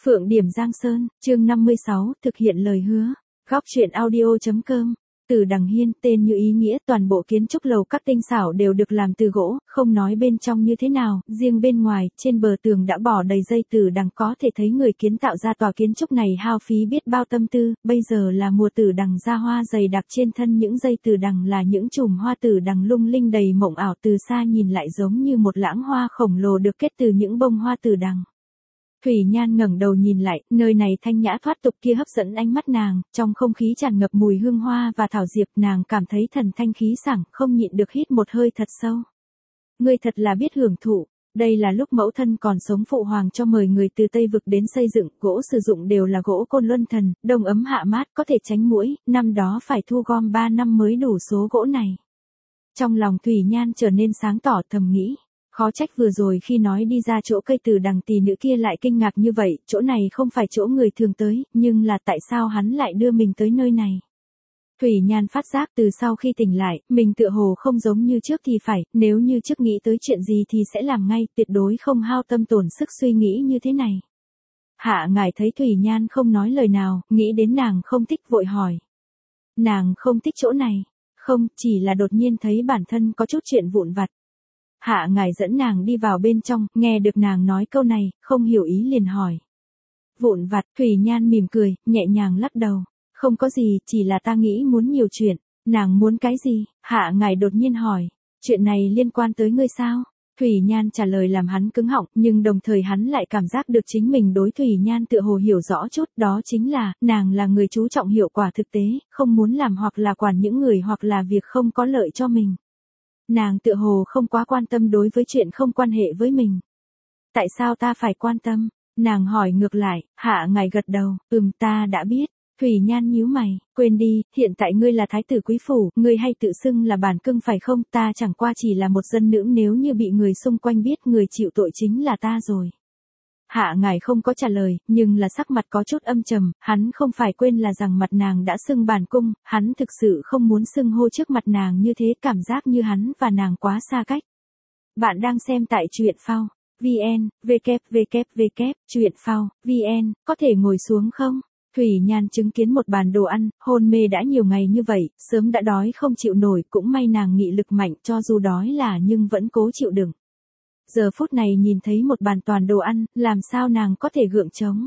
Phượng Điểm Giang Sơn, chương 56, thực hiện lời hứa. Góc truyện audio.com. Từ Đằng Hiên, tên như ý nghĩa, toàn bộ kiến trúc lầu các tinh xảo đều được làm từ gỗ, không nói bên trong như thế nào, riêng bên ngoài, trên bờ tường đã bỏ đầy dây tử đằng, có thể thấy người kiến tạo ra tòa kiến trúc này hao phí biết bao tâm tư. Bây giờ là mùa tử đằng ra hoa dày đặc, trên thân những dây tử đằng là những chùm hoa tử đằng lung linh đầy mộng ảo, từ xa nhìn lại giống như một lãng hoa khổng lồ được kết từ những bông hoa tử đằng. Thủy Nhan ngẩng đầu nhìn lại, nơi này thanh nhã thoát tục kia hấp dẫn ánh mắt nàng, trong không khí tràn ngập mùi hương hoa và thảo diệp, nàng cảm thấy thần thanh khí sảng, không nhịn được hít một hơi thật sâu. Ngươi thật là biết hưởng thụ, đây là lúc mẫu thân còn sống phụ hoàng cho mời người từ Tây Vực đến xây dựng, gỗ sử dụng đều là gỗ Côn Luân Thần, đông ấm hạ mát, có thể tránh muỗi, năm đó phải thu gom 3 năm mới đủ số gỗ này. Trong lòng Thủy Nhan trở nên sáng tỏ, thầm nghĩ. Khó trách vừa rồi khi nói đi ra chỗ cây từ đằng tỷ nữ kia lại kinh ngạc như vậy, chỗ này không phải chỗ người thường tới, nhưng là tại sao hắn lại đưa mình tới nơi này. Thủy Nhan phát giác từ sau khi tỉnh lại, mình tựa hồ không giống như trước thì phải, nếu như trước nghĩ tới chuyện gì thì sẽ làm ngay, tuyệt đối không hao tâm tổn sức suy nghĩ như thế này. Hạ ngài thấy Thủy Nhan không nói lời nào, nghĩ đến nàng không thích vội hỏi. Nàng không thích chỗ này, không, chỉ là đột nhiên thấy bản thân có chút chuyện vụn vặt. Hạ ngài dẫn nàng đi vào bên trong, nghe được nàng nói câu này, không hiểu ý liền hỏi. Vụn vặt, Thủy Nhan mỉm cười, nhẹ nhàng lắc đầu. Không có gì, chỉ là ta nghĩ muốn nhiều chuyện. Nàng muốn cái gì? Hạ ngài đột nhiên hỏi. Chuyện này liên quan tới ngươi sao? Thủy Nhan trả lời làm hắn cứng họng, nhưng đồng thời hắn lại cảm giác được chính mình đối Thủy Nhan tựa hồ hiểu rõ chút, đó chính là, nàng là người chú trọng hiệu quả thực tế, không muốn làm hoặc là quản những người hoặc là việc không có lợi cho mình. Nàng tựa hồ không quá quan tâm đối với chuyện không quan hệ với mình. Tại sao ta phải quan tâm? Nàng hỏi ngược lại, Hạ ngài gật đầu, ta đã biết. Thủy Nhan nhíu mày, quên đi, hiện tại ngươi là thái tử quý phủ, ngươi hay tự xưng là bản cưng phải không, ta chẳng qua chỉ là một dân nữ, nếu như bị người xung quanh biết người chịu tội chính là ta rồi. Hạ ngài không có trả lời, nhưng là sắc mặt có chút âm trầm, hắn không phải quên là rằng mặt nàng đã xưng bản cung, hắn thực sự không muốn xưng hô trước mặt nàng như thế, cảm giác như hắn và nàng quá xa cách. Bạn đang xem tại truyện phao, vn, www, truyện phao, vn, có thể ngồi xuống không? Thủy Nhan chứng kiến một bàn đồ ăn, hôn mê đã nhiều ngày như vậy, sớm đã đói không chịu nổi, cũng may nàng nghị lực mạnh, cho dù đói là nhưng vẫn cố chịu đựng. Giờ phút này nhìn thấy một bàn toàn đồ ăn, làm sao nàng có thể gượng chống.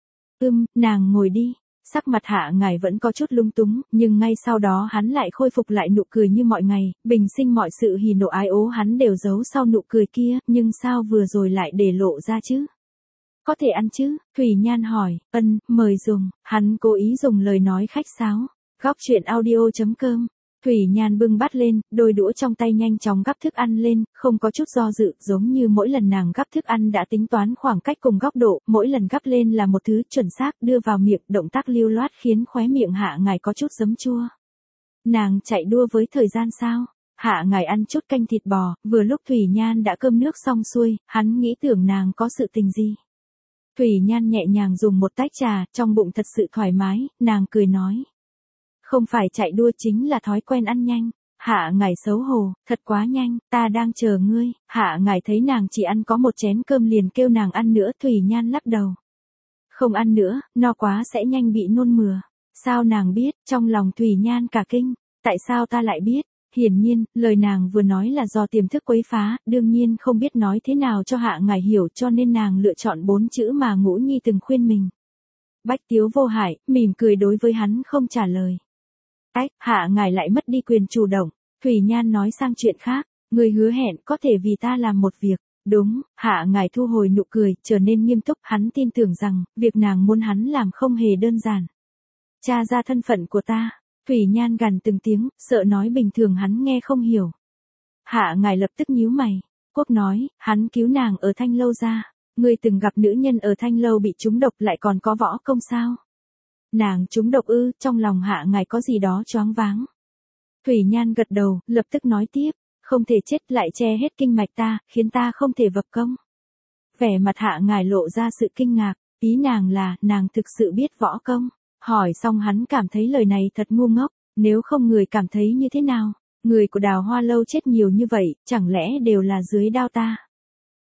Nàng ngồi đi. Sắc mặt Hạ ngài vẫn có chút lung túng, nhưng ngay sau đó hắn lại khôi phục lại nụ cười như mọi ngày, bình sinh mọi sự hỉ nộ ái ố hắn đều giấu sau nụ cười kia, nhưng sao vừa rồi lại để lộ ra chứ? Có thể ăn chứ? Thủy Nhan hỏi, mời dùng, hắn cố ý dùng lời nói khách sáo. Góc truyện audio.com. Thủy Nhan bưng bát lên, đôi đũa trong tay nhanh chóng gắp thức ăn lên, không có chút do dự, giống như mỗi lần nàng gắp thức ăn đã tính toán khoảng cách cùng góc độ, mỗi lần gắp lên là một thứ chuẩn xác đưa vào miệng, động tác lưu loát khiến khóe miệng Hạ ngài có chút giấm chua. Nàng chạy đua với thời gian sao? Hạ ngài ăn chút canh thịt bò, vừa lúc Thủy Nhan đã cơm nước xong xuôi, hắn nghĩ tưởng nàng có sự tình gì. Thủy Nhan nhẹ nhàng dùng một tách trà, trong bụng thật sự thoải mái, nàng cười nói. Không phải chạy đua, chính là thói quen ăn nhanh. Hạ ngài xấu hổ, thật quá nhanh, ta đang chờ ngươi. Hạ ngài thấy nàng chỉ ăn có một chén cơm liền kêu nàng ăn nữa, Thủy Nhan lắc đầu. Không ăn nữa, no quá sẽ nhanh bị nôn mửa. Sao nàng biết? Trong lòng Thủy Nhan cả kinh. Tại sao ta lại biết? Hiển nhiên, lời nàng vừa nói là do tiềm thức quấy phá, đương nhiên không biết nói thế nào cho Hạ ngài hiểu, cho nên nàng lựa chọn 4 chữ mà Ngũ Nhi từng khuyên mình. Bách Tiếu vô hại, mỉm cười đối với hắn không trả lời. Hạ ngài lại mất đi quyền chủ động. Thủy Nhan nói sang chuyện khác, người hứa hẹn có thể vì ta làm một việc. Đúng, Hạ ngài thu hồi nụ cười, trở nên nghiêm túc, hắn tin tưởng rằng, việc nàng muốn hắn làm không hề đơn giản. Tra ra thân phận của ta. Thủy Nhan gằn từng tiếng, sợ nói bình thường hắn nghe không hiểu. Hạ ngài lập tức nhíu mày. Quốc nói, hắn cứu nàng ở Thanh Lâu ra. Ngươi từng gặp nữ nhân ở Thanh Lâu bị trúng độc lại còn có võ công sao? Nàng trúng độc ư? Trong lòng Hạ ngài có gì đó choáng váng. Thủy Nhan gật đầu, lập tức nói tiếp, không thể chết lại che hết kinh mạch ta, khiến ta không thể vập công. Vẻ mặt Hạ ngài lộ ra sự kinh ngạc, ý nàng là, nàng thực sự biết võ công. Hỏi xong hắn cảm thấy lời này thật ngu ngốc, nếu không người cảm thấy như thế nào? Người của Đào Hoa Lâu chết nhiều như vậy, chẳng lẽ đều là dưới đao ta?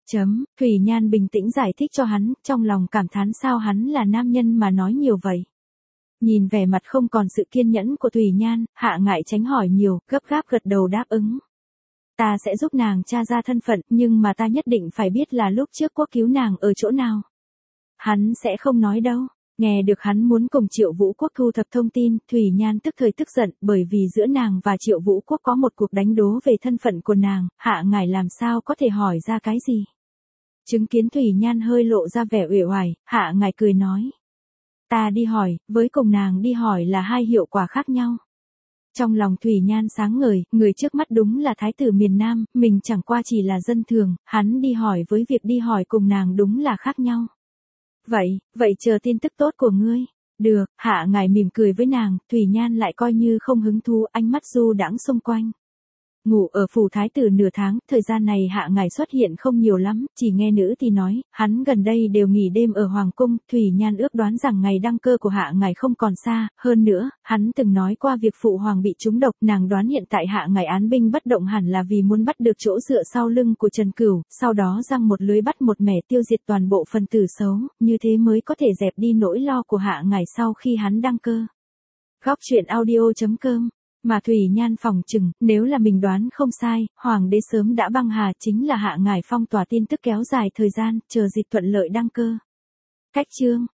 Thủy Nhan bình tĩnh giải thích cho hắn, trong lòng cảm thán sao hắn là nam nhân mà nói nhiều vậy. Nhìn vẻ mặt không còn sự kiên nhẫn của Thủy Nhan, Hạ Ngải tránh hỏi nhiều, gấp gáp gật đầu đáp ứng. Ta sẽ giúp nàng tra ra thân phận, nhưng mà ta nhất định phải biết là lúc trước Quốc cứu nàng ở chỗ nào. Hắn sẽ không nói đâu. Nghe được hắn muốn cùng Triệu Vũ Quốc thu thập thông tin, Thủy Nhan tức thời tức giận, bởi vì giữa nàng và Triệu Vũ Quốc có một cuộc đánh đố về thân phận của nàng, Hạ Ngải làm sao có thể hỏi ra cái gì. Chứng kiến Thủy Nhan hơi lộ ra vẻ uể oải, Hạ Ngải cười nói. Ta đi hỏi, với cùng nàng đi hỏi là hai hiệu quả khác nhau. Trong lòng Thủy Nhan sáng ngời, người trước mắt đúng là thái tử miền Nam, mình chẳng qua chỉ là dân thường, hắn đi hỏi với việc đi hỏi cùng nàng đúng là khác nhau. Vậy chờ tin tức tốt của ngươi. Được, Hạ Ngải mỉm cười với nàng, Thủy Nhan lại coi như không hứng thú, ánh mắt du đãng xung quanh. Ngủ ở phủ thái tử nửa tháng, thời gian này Hạ Ngải xuất hiện không nhiều lắm, chỉ nghe nữ thì nói, hắn gần đây đều nghỉ đêm ở Hoàng cung, Thủy Nhan ước đoán rằng ngày đăng cơ của Hạ Ngải không còn xa, hơn nữa, hắn từng nói qua việc phụ hoàng bị trúng độc, nàng đoán hiện tại Hạ Ngải án binh bất động hẳn là vì muốn bắt được chỗ dựa sau lưng của Trần Cửu, sau đó giăng một lưới bắt một mẻ tiêu diệt toàn bộ phần tử xấu, như thế mới có thể dẹp đi nỗi lo của Hạ Ngải sau khi hắn đăng cơ. Góc truyện audio.com Mà Thủy Nhan phỏng chừng, nếu là mình đoán không sai, hoàng đế sớm đã băng hà chính là Hạ Ngải phong tỏa tin tức kéo dài thời gian, chờ dịp thuận lợi đăng cơ. Cách chương